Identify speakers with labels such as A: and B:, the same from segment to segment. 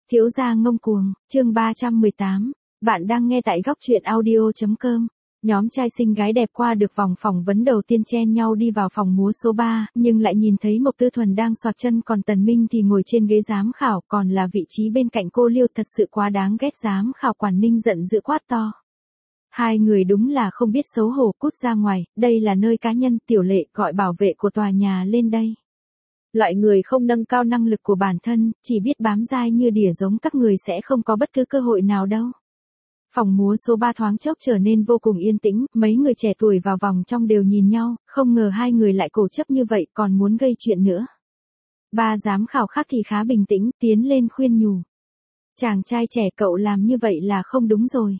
A: Thiếu gia ngông cuồng, chương 318. Bạn đang nghe tại góc truyện audio.com. Nhóm trai xinh gái đẹp qua được vòng phỏng vấn đầu tiên chen nhau đi vào phòng múa số 3, nhưng lại nhìn thấy Mộc Tư Thuần đang xoạc chân, còn Tần Minh thì ngồi trên ghế giám khảo, còn là vị trí bên cạnh cô Liêu, thật sự quá đáng ghét. Giám khảo Quản Ninh giận dữ quát to. Hai người đúng là không biết xấu hổ, cút ra ngoài, đây là nơi cá nhân. Tiểu Lệ gọi bảo vệ của tòa nhà lên đây. Loại người không nâng cao năng lực của bản thân, chỉ biết bám dai như đỉa giống các người sẽ không có bất cứ cơ hội nào đâu. Phòng múa số 3 thoáng chốc trở nên vô cùng yên tĩnh, mấy người trẻ tuổi vào vòng trong đều nhìn nhau, không ngờ hai người lại cố chấp như vậy, còn muốn gây chuyện nữa. Ba giám khảo khác thì khá bình tĩnh, tiến lên khuyên nhủ. Chàng trai trẻ, cậu làm như vậy là không đúng rồi.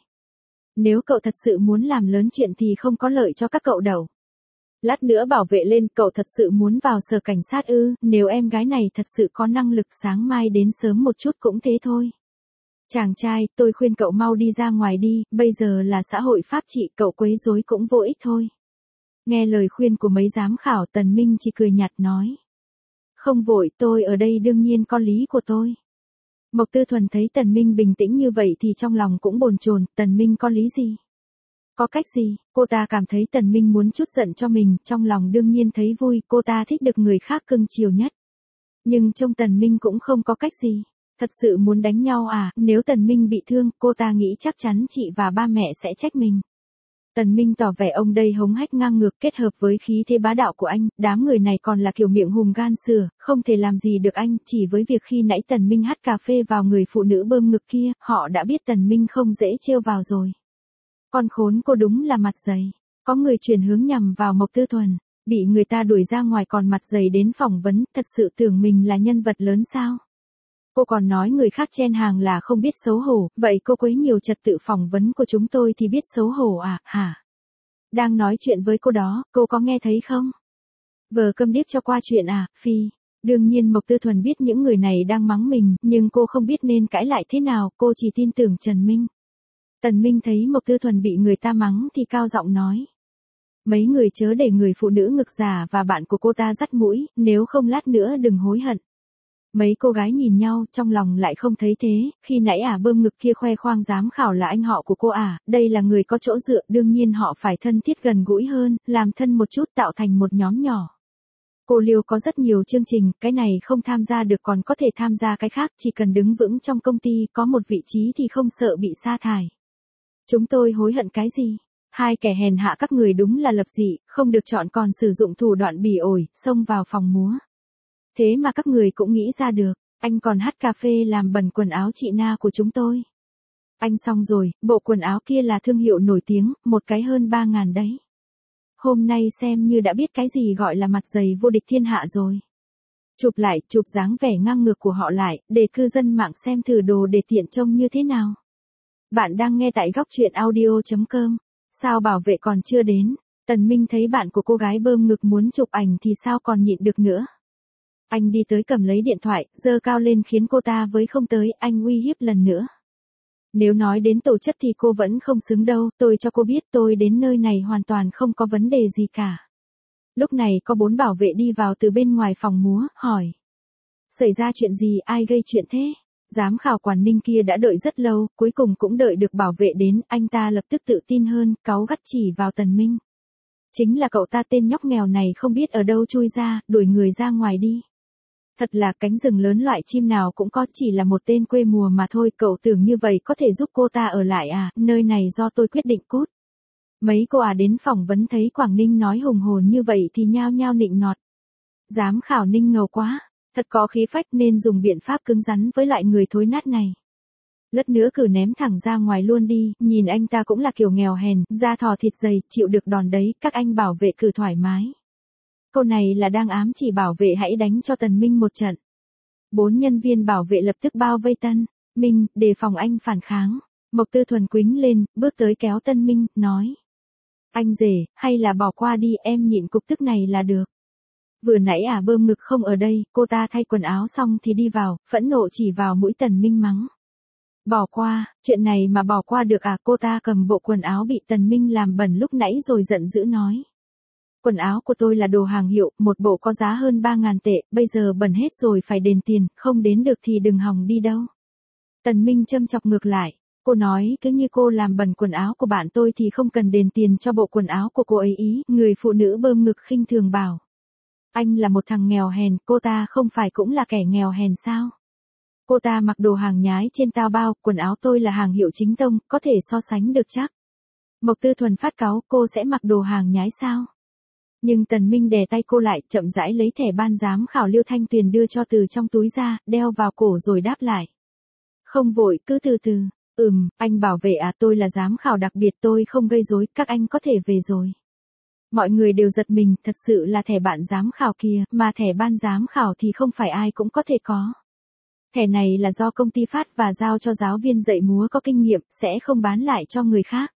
A: Nếu cậu thật sự muốn làm lớn chuyện thì không có lợi cho các cậu đâu. Lát nữa bảo vệ lên, cậu thật sự muốn vào sở cảnh sát ư? Nếu em gái này thật sự có năng lực, sáng mai đến sớm một chút cũng thế thôi. Chàng trai, tôi khuyên cậu mau đi ra ngoài đi, bây giờ là xã hội pháp trị, cậu quấy rối cũng vô ích thôi. Nghe lời khuyên của mấy giám khảo, Tần Minh chỉ cười nhạt nói. Không vội, tôi ở đây đương nhiên có lý của tôi. Mộc Tư Thuần thấy Tần Minh bình tĩnh như vậy thì trong lòng cũng bồn chồn, Tần Minh có lý gì? Có cách gì? Cô ta cảm thấy Tần Minh muốn trút giận cho mình, trong lòng đương nhiên thấy vui, cô ta thích được người khác cưng chiều nhất. Nhưng trông Tần Minh cũng không có cách gì. Thật sự muốn đánh nhau à? Nếu Tần Minh bị thương, cô ta nghĩ chắc chắn chị và ba mẹ sẽ trách mình. Tần Minh tỏ vẻ ông đây hống hách ngang ngược, kết hợp với khí thế bá đạo của anh, đám người này còn là kiểu miệng hùm gan sửa, không thể làm gì được anh, chỉ với việc khi nãy Tần Minh hắt cà phê vào người phụ nữ bơm ngực kia, họ đã biết Tần Minh không dễ trêu vào rồi. Con khốn cô đúng là mặt dày. Có người chuyển hướng nhằm vào Mộc Tư Thuần, bị người ta đuổi ra ngoài còn mặt dày đến phỏng vấn, thật sự tưởng mình là nhân vật lớn sao? Cô còn nói người khác chen hàng là không biết xấu hổ, vậy cô quấy nhiều trật tự phỏng vấn của chúng tôi thì biết xấu hổ à, hả? Đang nói chuyện với cô đó, cô có nghe thấy không? Vờ câm điếc cho qua chuyện à, phi. Đương nhiên Mộc Tư Thuần biết những người này đang mắng mình, nhưng cô không biết nên cãi lại thế nào, cô chỉ tin tưởng Trần Minh. Tần Minh thấy Mộc Tư Thuần bị người ta mắng thì cao giọng nói. Mấy người chớ để người phụ nữ ngực già và bạn của cô ta dắt mũi, nếu không lát nữa đừng hối hận. Mấy cô gái nhìn nhau, trong lòng lại không thấy thế, khi nãy bơm ngực kia khoe khoang giám khảo là anh họ của cô đây là người có chỗ dựa, đương nhiên họ phải thân thiết gần gũi hơn, làm thân một chút tạo thành một nhóm nhỏ. Cô Liêu có rất nhiều chương trình, cái này không tham gia được còn có thể tham gia cái khác, chỉ cần đứng vững trong công ty, có một vị trí thì không sợ bị sa thải. Chúng tôi hối hận cái gì? Hai kẻ hèn hạ các người đúng là lập dị, không được chọn còn sử dụng thủ đoạn bỉ ổi, xông vào phòng múa. Thế mà các người cũng nghĩ ra được, anh còn hắt cà phê làm bẩn quần áo chị Na của chúng tôi. Anh xong rồi, bộ quần áo kia là thương hiệu nổi tiếng, một cái hơn 3.000 đấy. Hôm nay xem như đã biết cái gì gọi là mặt dày vô địch thiên hạ rồi. Chụp dáng vẻ ngang ngược của họ lại, để cư dân mạng xem thử đồ để tiện trông như thế nào. Bạn đang nghe tại góc truyện audio.com. Sao bảo vệ còn chưa đến? Tần Minh thấy bạn của cô gái bơm ngực muốn chụp ảnh thì sao còn nhịn được nữa. Anh đi tới cầm lấy điện thoại, giơ cao lên khiến cô ta với không tới, anh uy hiếp lần nữa. Nếu nói đến tổ chất thì cô vẫn không xứng đâu, tôi cho cô biết tôi đến nơi này hoàn toàn không có vấn đề gì cả. Lúc này có 4 bảo vệ đi vào từ bên ngoài phòng múa, hỏi. Xảy ra chuyện gì, ai gây chuyện thế? Giám khảo Quản Ninh kia đã đợi rất lâu, cuối cùng cũng đợi được bảo vệ đến, anh ta lập tức tự tin hơn, cáu gắt chỉ vào Tần Minh. Chính là cậu ta, tên nhóc nghèo này không biết ở đâu chui ra, đuổi người ra ngoài đi. Thật là cánh rừng lớn loại chim nào cũng có, chỉ là một tên quê mùa mà thôi, cậu tưởng như vậy có thể giúp cô ta ở lại à, nơi này do tôi quyết định cút. Mấy cô đến phỏng vấn thấy Quảng Ninh nói hùng hồn như vậy thì nhao nhao nịnh nọt. Giám khảo Ninh ngầu quá, thật có khí phách nên dùng biện pháp cứng rắn với loại người thối nát này. Lát nữa cử ném thẳng ra ngoài luôn đi, nhìn anh ta cũng là kiểu nghèo hèn, da thò thịt dày, chịu được đòn đấy, các anh bảo vệ cử thoải mái. Câu này là đang ám chỉ bảo vệ hãy đánh cho Tần Minh một trận. 4 nhân viên bảo vệ lập tức bao vây Tân Minh, đề phòng anh phản kháng. Mộc Tư Thuần quĩnh lên, bước tới kéo Tân Minh, nói. Anh rể, hay là bỏ qua đi, em nhịn cục tức này là được. Vừa nãy bơm ngực không ở đây, cô ta thay quần áo xong thì đi vào, phẫn nộ chỉ vào mũi Tần Minh mắng. Bỏ qua, chuyện này mà bỏ qua được cô ta cầm bộ quần áo bị Tần Minh làm bẩn lúc nãy rồi giận dữ nói. Quần áo của tôi là đồ hàng hiệu, một bộ có giá hơn 3.000 tệ, bây giờ bẩn hết rồi phải đền tiền, không đến được thì đừng hòng đi đâu. Tần Minh châm chọc ngược lại. Cô nói cứ như cô làm bẩn quần áo của bạn tôi thì không cần đền tiền cho bộ quần áo của cô ấy ý. Người phụ nữ bơm ngực khinh thường bảo. Anh là một thằng nghèo hèn, cô ta không phải cũng là kẻ nghèo hèn sao? Cô ta mặc đồ hàng nhái trên Taobao, quần áo tôi là hàng hiệu chính tông, có thể so sánh được chắc. Mộc Tư Thuần phát cáu, cô sẽ mặc đồ hàng nhái sao? Nhưng Tần Minh đè tay cô lại, chậm rãi lấy thẻ ban giám khảo Liêu Thanh Tuyền đưa cho từ trong túi ra, đeo vào cổ rồi đáp lại. Không vội, cứ từ từ. Anh bảo vệ à, tôi là giám khảo đặc biệt, tôi không gây rối, các anh có thể về rồi. Mọi người đều giật mình, thật sự là thẻ bạn giám khảo kìa, mà thẻ ban giám khảo thì không phải ai cũng có thể có. Thẻ này là do công ty phát và giao cho giáo viên dạy múa có kinh nghiệm, sẽ không bán lại cho người khác.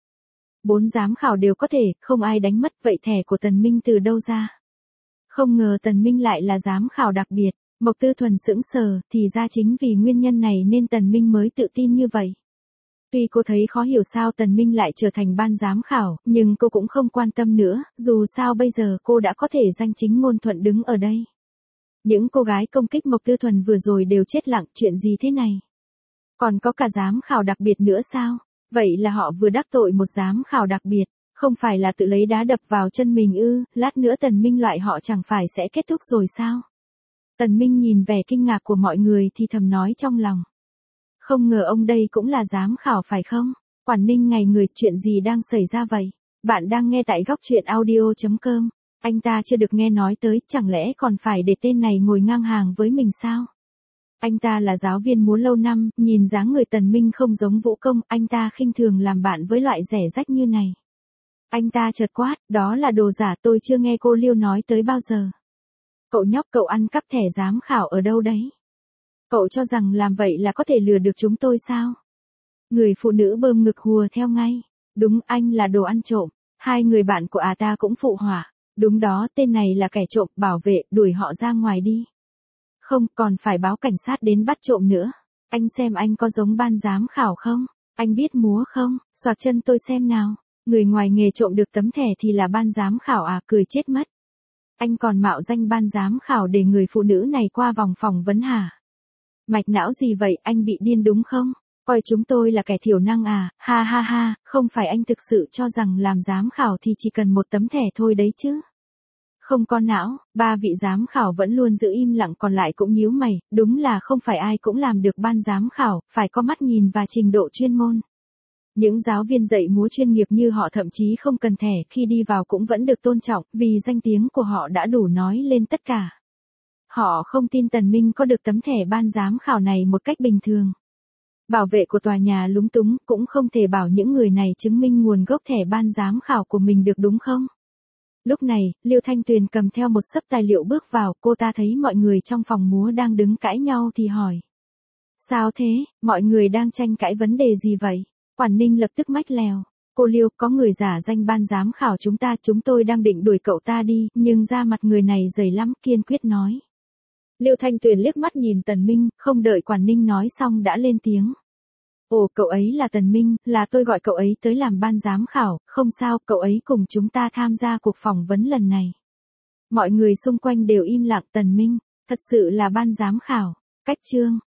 A: 4 giám khảo đều có thể, không ai đánh mất, vậy thẻ của Tần Minh từ đâu ra? Không ngờ Tần Minh lại là giám khảo đặc biệt, Mộc Tư Thuần sững sờ, thì ra chính vì nguyên nhân này nên Tần Minh mới tự tin như vậy. Tuy cô thấy khó hiểu sao Tần Minh lại trở thành ban giám khảo, nhưng cô cũng không quan tâm nữa, dù sao bây giờ cô đã có thể danh chính ngôn thuận đứng ở đây. Những cô gái công kích Mộc Tư Thuần vừa rồi đều chết lặng, chuyện gì thế này? Còn có cả giám khảo đặc biệt nữa sao? Vậy là họ vừa đắc tội một giám khảo đặc biệt, không phải là tự lấy đá đập vào chân mình ư? Lát nữa Tần Minh loại họ chẳng phải sẽ kết thúc rồi sao? Tần Minh nhìn vẻ kinh ngạc của mọi người thì thầm nói trong lòng. Không ngờ ông đây cũng là giám khảo phải không? Quản Ninh ngày người, chuyện gì đang xảy ra vậy? Bạn đang nghe tại góc truyện audio.com. Anh ta chưa được nghe nói tới, chẳng lẽ còn phải để tên này ngồi ngang hàng với mình sao? Anh ta là giáo viên múa lâu năm, nhìn dáng người Tần Minh không giống Vũ Công, anh ta khinh thường làm bạn với loại rẻ rách như này. Anh ta chợt quát, đó là đồ giả, tôi chưa nghe cô Liêu nói tới bao giờ. Cậu nhóc, cậu ăn cắp thẻ giám khảo ở đâu đấy? Cậu cho rằng làm vậy là có thể lừa được chúng tôi sao? Người phụ nữ bơm ngực hùa theo ngay. Đúng, anh là đồ ăn trộm. Hai người bạn của ta cũng phụ họa. Đúng đó, tên này là kẻ trộm, bảo vệ, đuổi họ ra ngoài đi. Không, còn phải báo cảnh sát đến bắt trộm nữa. Anh xem anh có giống ban giám khảo không? Anh biết múa không? Xoạc chân tôi xem nào. Người ngoài nghề trộm được tấm thẻ thì là ban giám khảo à, cười chết mất. Anh còn mạo danh ban giám khảo để người phụ nữ này qua vòng phỏng vấn hả? Mạch não gì vậy, anh bị điên đúng không? Coi chúng tôi là kẻ thiểu năng à, ha ha ha, không phải anh thực sự cho rằng làm giám khảo thì chỉ cần một tấm thẻ thôi đấy chứ? Không có não, 3 vị giám khảo vẫn luôn giữ im lặng còn lại cũng nhíu mày, đúng là không phải ai cũng làm được ban giám khảo, phải có mắt nhìn và trình độ chuyên môn. Những giáo viên dạy múa chuyên nghiệp như họ thậm chí không cần thẻ, khi đi vào cũng vẫn được tôn trọng, vì danh tiếng của họ đã đủ nói lên tất cả. Họ không tin Tần Minh có được tấm thẻ ban giám khảo này một cách bình thường. Bảo vệ của tòa nhà lúng túng, cũng không thể bảo những người này chứng minh nguồn gốc thẻ ban giám khảo của mình được đúng không? Lúc này, Liêu Thanh Tuyền cầm theo một xấp tài liệu bước vào, cô ta thấy mọi người trong phòng múa đang đứng cãi nhau thì hỏi. Sao thế, mọi người đang tranh cãi vấn đề gì vậy? Quản Ninh lập tức mách lèo. Cô Liêu, có người giả danh ban giám khảo chúng tôi đang định đuổi cậu ta đi, nhưng da mặt người này dày lắm, kiên quyết nói. Liêu Thanh Tuyền liếc mắt nhìn Tần Minh, không đợi Quản Ninh nói xong đã lên tiếng. Ồ, cậu ấy là Tần Minh, là tôi gọi cậu ấy tới làm ban giám khảo, không sao, cậu ấy cùng chúng ta tham gia cuộc phỏng vấn lần này. Mọi người xung quanh đều im lặng. Tần Minh, thật sự là ban giám khảo. Cách chương.